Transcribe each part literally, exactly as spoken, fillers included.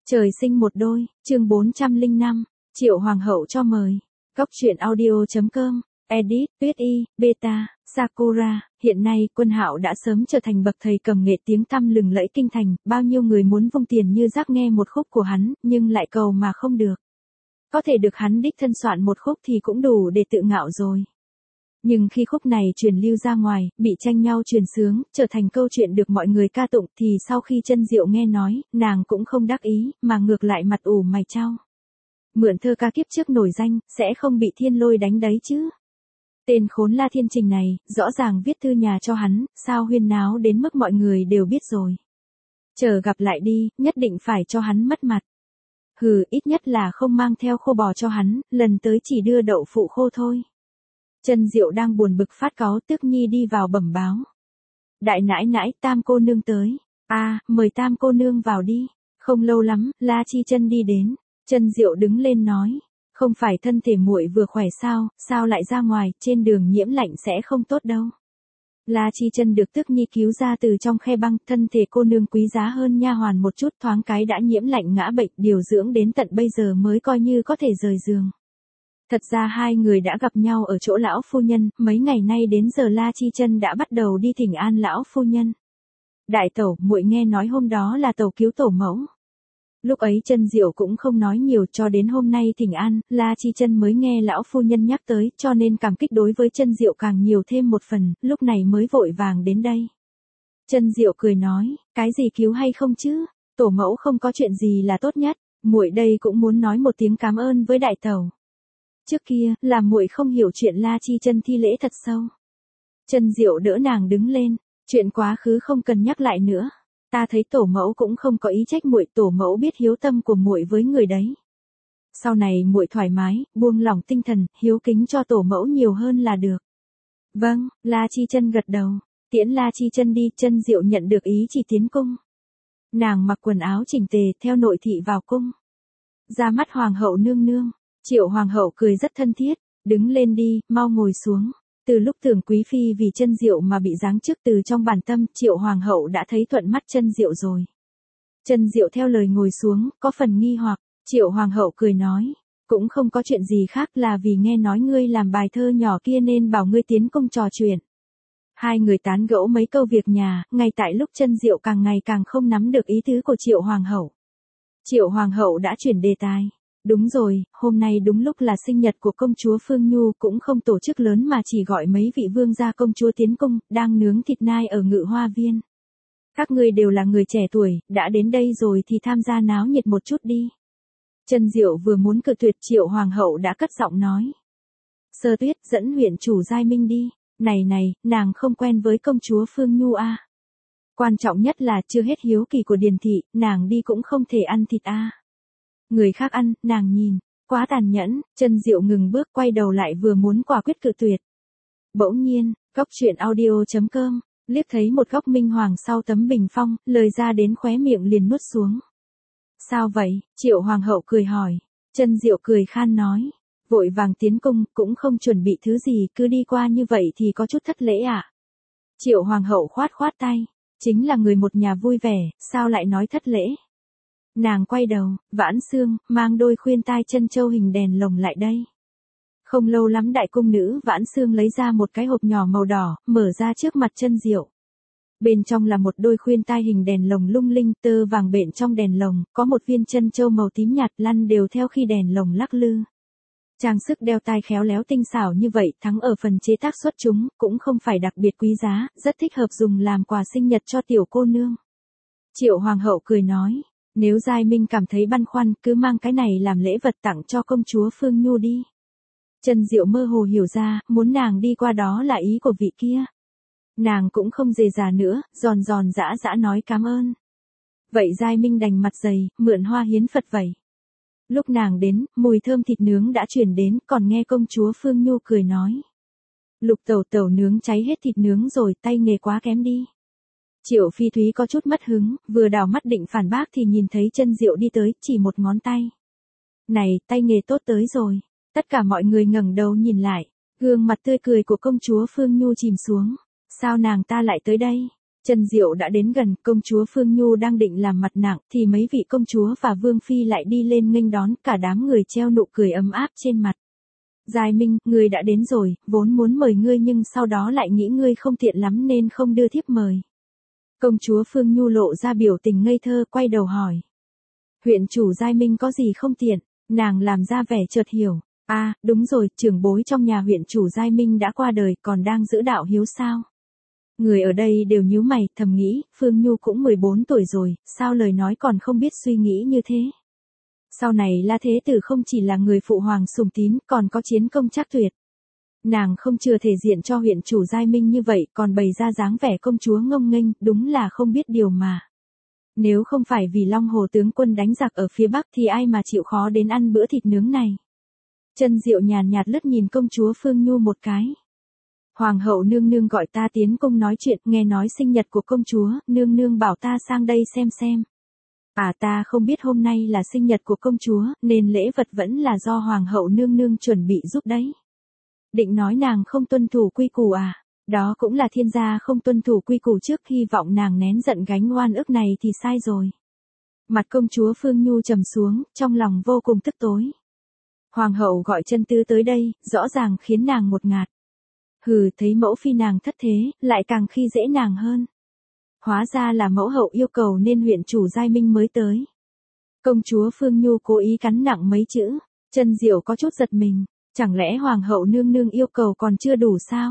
Trời sinh một đôi, chương bốn trăm lẻ năm, Triệu Hoàng hậu cho mời. Góc truyện audio chấm com, edit, Tuyết Y, Beta, Sakura. Hiện nay, Quân Hạo đã sớm trở thành bậc thầy cầm nghệ tiếng tăm lừng lẫy kinh thành, bao nhiêu người muốn vung tiền như rác nghe một khúc của hắn, nhưng lại cầu mà không được. Có thể được hắn đích thân soạn một khúc thì cũng đủ để tự ngạo rồi. Nhưng khi khúc này truyền lưu ra ngoài, bị tranh nhau truyền sướng, trở thành câu chuyện được mọi người ca tụng, thì sau khi Chân Diệu nghe nói, nàng cũng không đắc ý, mà ngược lại mặt ủ mày chau. Mượn thơ ca kiếp trước nổi danh, sẽ không bị thiên lôi đánh đấy chứ. Tên khốn La Thiên Trình này, rõ ràng viết thư nhà cho hắn, sao huyên náo đến mức mọi người đều biết rồi. Chờ gặp lại đi, nhất định phải cho hắn mất mặt. Hừ, ít nhất là không mang theo khô bò cho hắn, lần tới chỉ đưa đậu phụ khô thôi. Chân Diệu đang buồn bực phát cáu, Tước Nhi đi vào bẩm báo. Đại nãi nãi, Tam cô nương tới. A, à, mời Tam cô nương vào đi. Không lâu lắm, La Chi Chân đi đến. Chân Diệu đứng lên nói, không phải thân thể muội vừa khỏe sao, sao lại ra ngoài, trên đường nhiễm lạnh sẽ không tốt đâu. La Chi Chân được Tước Nhi cứu ra từ trong khe băng, thân thể cô nương quý giá hơn nha hoàn một chút, thoáng cái đã nhiễm lạnh ngã bệnh, điều dưỡng đến tận bây giờ mới coi như có thể rời giường. Thật ra hai người đã gặp nhau ở chỗ lão phu nhân, mấy ngày nay đến giờ La Chi Chân đã bắt đầu đi thỉnh an lão phu nhân. Đại tẩu, muội nghe nói hôm đó là tẩu cứu tổ mẫu. Lúc ấy Chân Diệu cũng không nói nhiều, cho đến hôm nay thỉnh an, La Chi Chân mới nghe lão phu nhân nhắc tới, cho nên cảm kích đối với Chân Diệu càng nhiều thêm một phần, lúc này mới vội vàng đến đây. Chân Diệu cười nói, cái gì cứu hay không chứ, tổ mẫu không có chuyện gì là tốt nhất, muội đây cũng muốn nói một tiếng cảm ơn với đại tẩu. Trước kia, là muội không hiểu chuyện La Chi Chân thi lễ thật sâu. Chân Diệu đỡ nàng đứng lên, chuyện quá khứ không cần nhắc lại nữa. Ta thấy tổ mẫu cũng không có ý trách muội, tổ mẫu biết hiếu tâm của muội với người đấy. Sau này muội thoải mái, buông lỏng tinh thần, hiếu kính cho tổ mẫu nhiều hơn là được. Vâng, La Chi Chân gật đầu, tiễn La Chi Chân đi, Chân Diệu nhận được ý chỉ tiến cung. Nàng mặc quần áo chỉnh tề, theo nội thị vào cung. Ra mắt hoàng hậu nương nương. Triệu Hoàng hậu cười rất thân thiết, đứng lên đi, mau ngồi xuống. Từ lúc Tưởng Quý Phi vì Chân Diệu mà bị giáng chức từ trong bản tâm, Triệu Hoàng hậu đã thấy thuận mắt Chân Diệu rồi. Chân Diệu theo lời ngồi xuống, có phần nghi hoặc, Triệu Hoàng hậu cười nói, cũng không có chuyện gì khác, là vì nghe nói ngươi làm bài thơ nhỏ kia nên bảo ngươi tiến cung trò chuyện. Hai người tán gẫu mấy câu việc nhà, ngay tại lúc Chân Diệu càng ngày càng không nắm được ý tứ của Triệu Hoàng hậu. Triệu Hoàng hậu đã chuyển đề tài. Đúng rồi, hôm nay đúng lúc là sinh nhật của công chúa Phương Nhu, cũng không tổ chức lớn mà chỉ gọi mấy vị vương gia công chúa tiến cung, đang nướng thịt nai ở Ngự Hoa Viên. Các ngươi đều là người trẻ tuổi, đã đến đây rồi thì tham gia náo nhiệt một chút đi. Chân Diệu vừa muốn cự tuyệt, Triệu Hoàng hậu đã cất giọng nói. Sơ Tuyết, dẫn huyện chủ Giai Minh đi. Này này, nàng không quen với công chúa Phương Nhu à. Quan trọng nhất là chưa hết hiếu kỳ của Điền thị, nàng đi cũng không thể ăn thịt à. Người khác ăn, nàng nhìn, quá tàn nhẫn. Chân Diệu ngừng bước, quay đầu lại vừa muốn quả quyết cự tuyệt. Bỗng nhiên, góc truyện audio chấm com, liếc thấy một góc minh hoàng sau tấm bình phong, lời ra đến khóe miệng liền nuốt xuống. Sao vậy? Triệu Hoàng hậu cười hỏi. Chân Diệu cười khan nói, vội vàng tiến cung, cũng không chuẩn bị thứ gì, cứ đi qua như vậy thì có chút thất lễ à? Triệu Hoàng hậu khoát khoát tay, chính là người một nhà vui vẻ, sao lại nói thất lễ? Nàng quay đầu, Vãn Xương, mang đôi khuyên tai chân châu hình đèn lồng lại đây. Không lâu lắm đại cung nữ Vãn Xương lấy ra một cái hộp nhỏ màu đỏ, mở ra trước mặt Chân Diệu. Bên trong là một đôi khuyên tai hình đèn lồng lung linh, tơ vàng bện trong đèn lồng, có một viên chân châu màu tím nhạt lăn đều theo khi đèn lồng lắc lư. Trang sức đeo tai khéo léo tinh xảo như vậy, thắng ở phần chế tác xuất chúng, cũng không phải đặc biệt quý giá, rất thích hợp dùng làm quà sinh nhật cho tiểu cô nương. Triệu Hoàng hậu cười nói. Nếu Giai Minh cảm thấy băn khoăn, cứ mang cái này làm lễ vật tặng cho công chúa Phương Nhu đi. Chân Diệu mơ hồ hiểu ra, muốn nàng đi qua đó là ý của vị kia. Nàng cũng không dề dà nữa, giòn giòn giã giã nói cảm ơn. Vậy Giai Minh đành mặt dày, mượn hoa hiến Phật vậy. Lúc nàng đến, mùi thơm thịt nướng đã truyền đến, còn nghe công chúa Phương Nhu cười nói. Lục tẩu tẩu nướng cháy hết thịt nướng rồi, tay nghề quá kém đi. Triệu Phi Thúy có chút mất hứng, vừa đảo mắt định phản bác thì nhìn thấy Chân Diệu đi tới, chỉ một ngón tay. Này, tay nghề tốt tới rồi. Tất cả mọi người ngẩng đầu nhìn lại, gương mặt tươi cười của công chúa Phương Nhu chìm xuống. Sao nàng ta lại tới đây? Chân Diệu đã đến gần, công chúa Phương Nhu đang định làm mặt nặng thì mấy vị công chúa và vương phi lại đi lên nghênh đón, cả đám người treo nụ cười ấm áp trên mặt. Giai Minh, ngươi đã đến rồi, vốn muốn mời ngươi nhưng sau đó lại nghĩ ngươi không tiện lắm nên không đưa thiếp mời. Công chúa Phương Nhu lộ ra biểu tình ngây thơ, quay đầu hỏi. Huyện chủ Giai Minh có gì không tiện? Nàng làm ra vẻ chợt hiểu. À, đúng rồi, trưởng bối trong nhà huyện chủ Giai Minh đã qua đời, còn đang giữ đạo hiếu sao? Người ở đây đều nhíu mày, thầm nghĩ, Phương Nhu cũng mười bốn tuổi rồi, sao lời nói còn không biết suy nghĩ như thế? Sau này La Thế Tử không chỉ là người phụ hoàng sùng tín, còn có chiến công trác tuyệt. Nàng không chừa thể diện cho huyện chủ Giai Minh như vậy, còn bày ra dáng vẻ công chúa ngông nghênh, đúng là không biết điều mà. Nếu không phải vì Long Hồ tướng quân đánh giặc ở phía Bắc thì ai mà chịu khó đến ăn bữa thịt nướng này. Chân Diệu nhàn nhạt lướt nhìn công chúa Phương Nhu một cái. Hoàng hậu nương nương gọi ta tiến cung nói chuyện, nghe nói sinh nhật của công chúa, nương nương bảo ta sang đây xem xem. À, ta không biết hôm nay là sinh nhật của công chúa, nên lễ vật vẫn là do hoàng hậu nương nương chuẩn bị giúp đấy. Định nói nàng không tuân thủ quy củ à? Đó cũng là thiên gia không tuân thủ quy củ trước, hy vọng nàng nén giận gánh oan ức này thì sai rồi. Mặt công chúa Phương Nhu trầm xuống, trong lòng vô cùng tức tối. Hoàng hậu gọi Chân Tư tới đây, rõ ràng khiến nàng ngột ngạt. Hừ, thấy mẫu phi nàng thất thế, lại càng khi dễ nàng hơn. Hóa ra là mẫu hậu yêu cầu nên huyện chủ Giai Minh mới tới. Công chúa Phương Nhu cố ý cắn nặng mấy chữ, Chân Diệu có chút giật mình, chẳng lẽ hoàng hậu nương nương yêu cầu còn chưa đủ sao?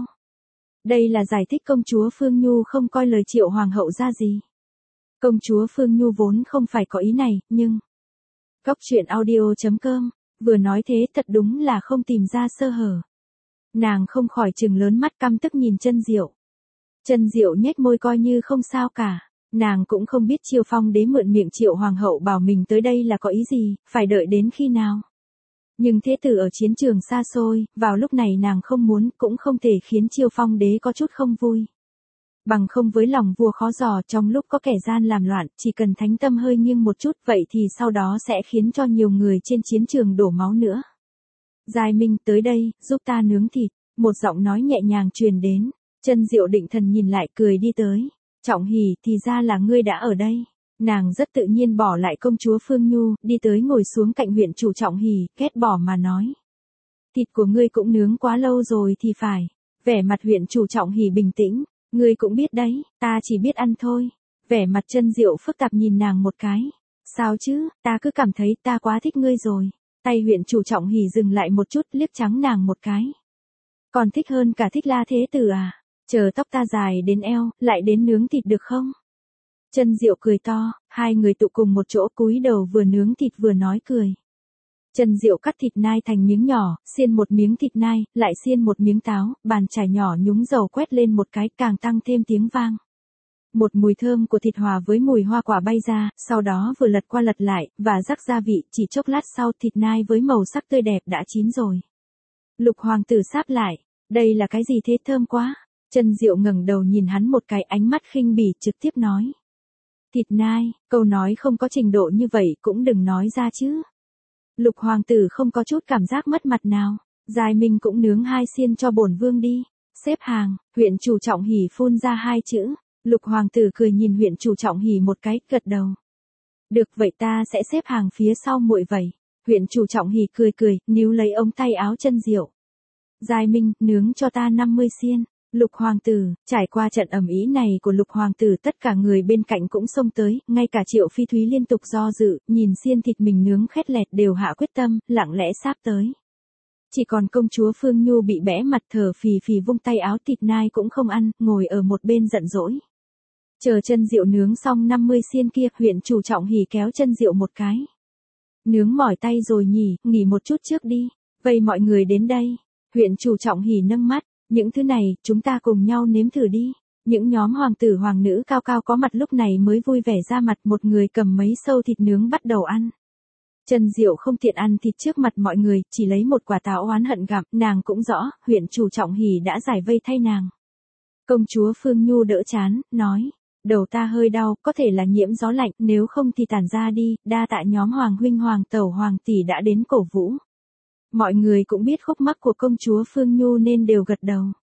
Đây là giải thích công chúa Phương Nhu không coi lời Triệu hoàng hậu ra gì. Công chúa Phương Nhu vốn không phải có ý này, nhưng... Góc truyện audio chấm com, vừa nói thế thật đúng là không tìm ra sơ hở. Nàng không khỏi trừng lớn mắt căm tức nhìn Chân Diệu. Chân Diệu nhếch môi coi như không sao cả, nàng cũng không biết Chiêu Phong đế mượn miệng Triệu hoàng hậu bảo mình tới đây là có ý gì, phải đợi đến khi nào. Nhưng thế tử ở chiến trường xa xôi, vào lúc này nàng không muốn, cũng không thể khiến Chiêu Phong đế có chút không vui. Bằng không với lòng vua khó dò, trong lúc có kẻ gian làm loạn, chỉ cần thánh tâm hơi nghiêng một chút, vậy thì sau đó sẽ khiến cho nhiều người trên chiến trường đổ máu nữa. Giai Minh, tới đây, giúp ta nướng thịt, một giọng nói nhẹ nhàng truyền đến. Chân Diệu định thần nhìn lại, cười đi tới. Trọng Hỉ, thì ra là ngươi đã ở đây. Nàng rất tự nhiên bỏ lại công chúa Phương Nhu, đi tới ngồi xuống cạnh huyện chủ Trọng Hỉ, ghét bỏ mà nói. Thịt của ngươi cũng nướng quá lâu rồi thì phải. Vẻ mặt huyện chủ Trọng Hỉ bình tĩnh, ngươi cũng biết đấy, ta chỉ biết ăn thôi. Vẻ mặt Chân Diệu phức tạp nhìn nàng một cái. Sao chứ, ta cứ cảm thấy ta quá thích ngươi rồi. Tay huyện chủ Trọng Hỉ dừng lại một chút, liếc trắng nàng một cái. Còn thích hơn cả thích La Thế Tử à? Chờ tóc ta dài đến eo, lại đến nướng thịt được không? Chân Diệu cười to, hai người tụ cùng một chỗ cúi đầu vừa nướng thịt vừa nói cười. Chân Diệu cắt thịt nai thành miếng nhỏ, xiên một miếng thịt nai, lại xiên một miếng táo, bàn chải nhỏ nhúng dầu quét lên một cái càng tăng thêm tiếng vang. Một mùi thơm của thịt hòa với mùi hoa quả bay ra, sau đó vừa lật qua lật lại, và rắc gia vị, chỉ chốc lát sau thịt nai với màu sắc tươi đẹp đã chín rồi. Lục hoàng tử sáp lại, đây là cái gì thế, thơm quá. Chân Diệu ngẩng đầu nhìn hắn một cái, ánh mắt khinh bỉ, trực tiếp nói. Thịt nai, câu nói không có trình độ như vậy cũng đừng nói ra chứ. Lục hoàng tử không có chút cảm giác mất mặt nào. Giai Minh cũng nướng hai xiên cho bổn vương đi. Xếp hàng, huyện chủ Trọng Hỉ phun ra hai chữ. Lục hoàng tử cười nhìn huyện chủ Trọng Hỉ một cái, gật đầu. Được, vậy ta sẽ xếp hàng phía sau muội vậy. Huyện chủ Trọng Hỉ cười cười, níu lấy ống tay áo Chân Diệu. Giai Minh, nướng cho ta năm mươi xiên. Lục hoàng tử, trải qua trận ầm ĩ này của lục hoàng tử, tất cả người bên cạnh cũng xông tới, ngay cả Triệu Phi Thúy liên tục do dự, nhìn xiên thịt mình nướng khét lẹt đều hạ quyết tâm, lặng lẽ sáp tới. Chỉ còn công chúa Phương Nhu bị bẽ mặt, thở phì phì vung tay áo, thịt nai cũng không ăn, ngồi ở một bên giận dỗi. Chờ Chân Diệu nướng xong năm mươi xiên kia, huyện chủ Trọng Hỉ kéo Chân Diệu một cái. Nướng mỏi tay rồi nhỉ, nghỉ một chút trước đi. Vây mọi người đến đây. Huyện chủ Trọng Hỉ nâng mắt. Những thứ này, chúng ta cùng nhau nếm thử đi. Những nhóm hoàng tử hoàng nữ cao cao có mặt lúc này mới vui vẻ ra mặt, một người cầm mấy sâu thịt nướng bắt đầu ăn. Chân Diệu không tiện ăn thịt trước mặt mọi người, chỉ lấy một quả táo oán hận gặm, nàng cũng rõ, huyện chủ Trọng Hỉ đã giải vây thay nàng. Công chúa Phương Nhu đỡ chán, nói, đầu ta hơi đau, có thể là nhiễm gió lạnh, nếu không thì tản ra đi, đa tạ nhóm hoàng huynh hoàng tẩu hoàng tỷ đã đến cổ vũ. Mọi người cũng biết khúc mắc của công chúa Phương Nhu nên đều gật đầu.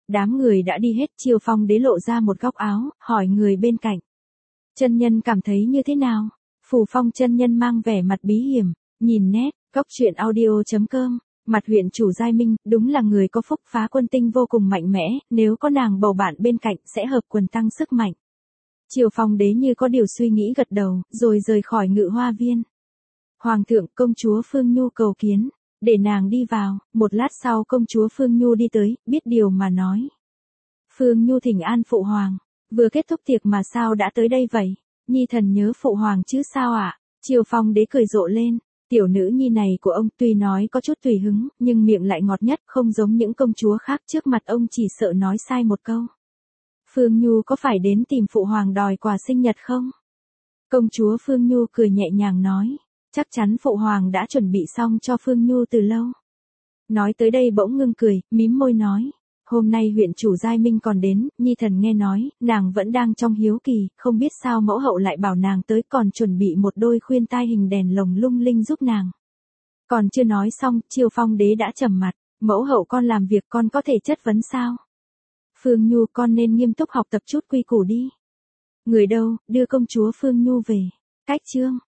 Đám người đã đi hết, Chiêu Phong Đế lộ ra một góc áo, hỏi người bên cạnh. Chân nhân cảm thấy như thế nào? Phù Phong chân nhân mang vẻ mặt bí hiểm, nhìn nét, Cốc truyện audio chấm com, mặt huyện chủ Giai Minh, đúng là người có phúc, phá quân tinh vô cùng mạnh mẽ, nếu có nàng bầu bạn bên cạnh sẽ hợp quần tăng sức mạnh. Chiêu Phong Đế như có điều suy nghĩ gật đầu, rồi rời khỏi Ngự Hoa Viên. Hoàng thượng, công chúa Phương Nhu cầu kiến, để nàng đi vào. Một lát sau công chúa Phương Nhu đi tới, biết điều mà nói. Phương Nhu thỉnh an phụ hoàng, vừa kết thúc tiệc mà sao đã tới đây vậy? Nhi thần nhớ phụ hoàng chứ sao ạ? À? Chiêu Phong Đế cười rộ lên, tiểu nữ nhi này của ông tuy nói có chút tùy hứng, nhưng miệng lại ngọt nhất, không giống những công chúa khác, trước mặt ông chỉ sợ nói sai một câu. Phương Nhu có phải đến tìm phụ hoàng đòi quà sinh nhật không? Công chúa Phương Nhu cười nhẹ nhàng nói, chắc chắn phụ hoàng đã chuẩn bị xong cho Phương Nhu từ lâu. Nói tới đây bỗng ngưng cười, mím môi nói, hôm nay huyện chủ Giai Minh còn đến, nhi thần nghe nói, nàng vẫn đang trong hiếu kỳ, không biết sao mẫu hậu lại bảo nàng tới, còn chuẩn bị một đôi khuyên tai hình đèn lồng lung linh giúp nàng. Còn chưa nói xong, Chiêu Phong Đế đã trầm mặt, mẫu hậu con làm việc con có thể chất vấn sao? Phương Nhu, con nên nghiêm túc học tập chút quy củ đi. Người đâu, đưa công chúa Phương Nhu về. Cách chương